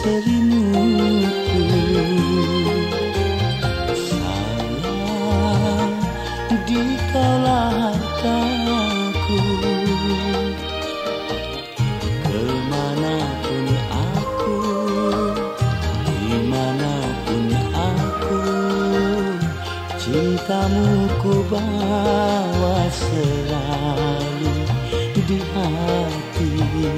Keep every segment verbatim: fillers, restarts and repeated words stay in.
selimutku. Sayang, dikaulah hartaku. Kemanapun aku, dimanapun aku, cintamu ku bawa selalu di hati.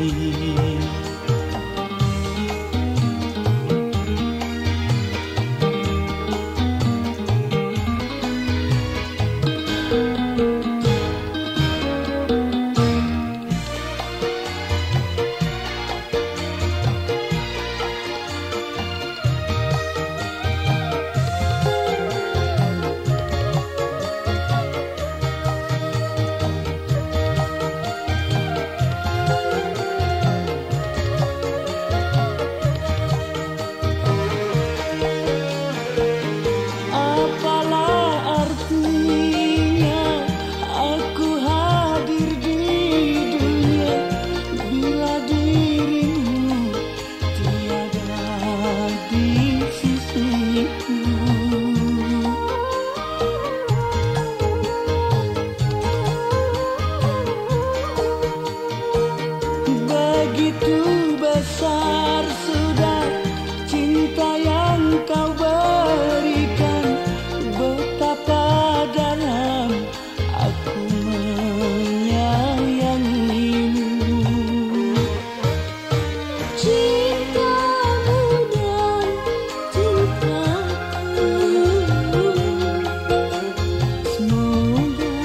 Begitu besar sudah cinta yang kau berikan, betapa dalam aku menyayangimu. Cintamu dan cintaku semoga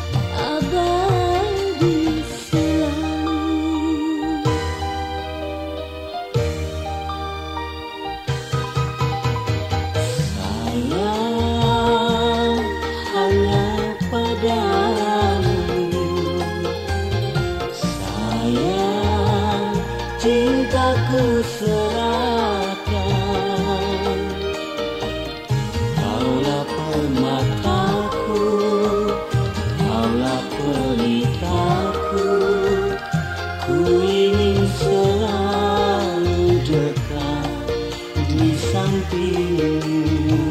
abadi selalu. Sayang, hanya padamu. Sayang, cintaku serahkan. Kaulah permataku, kaulah pelitaku. Ku ingin selalu dekat di sampingmu.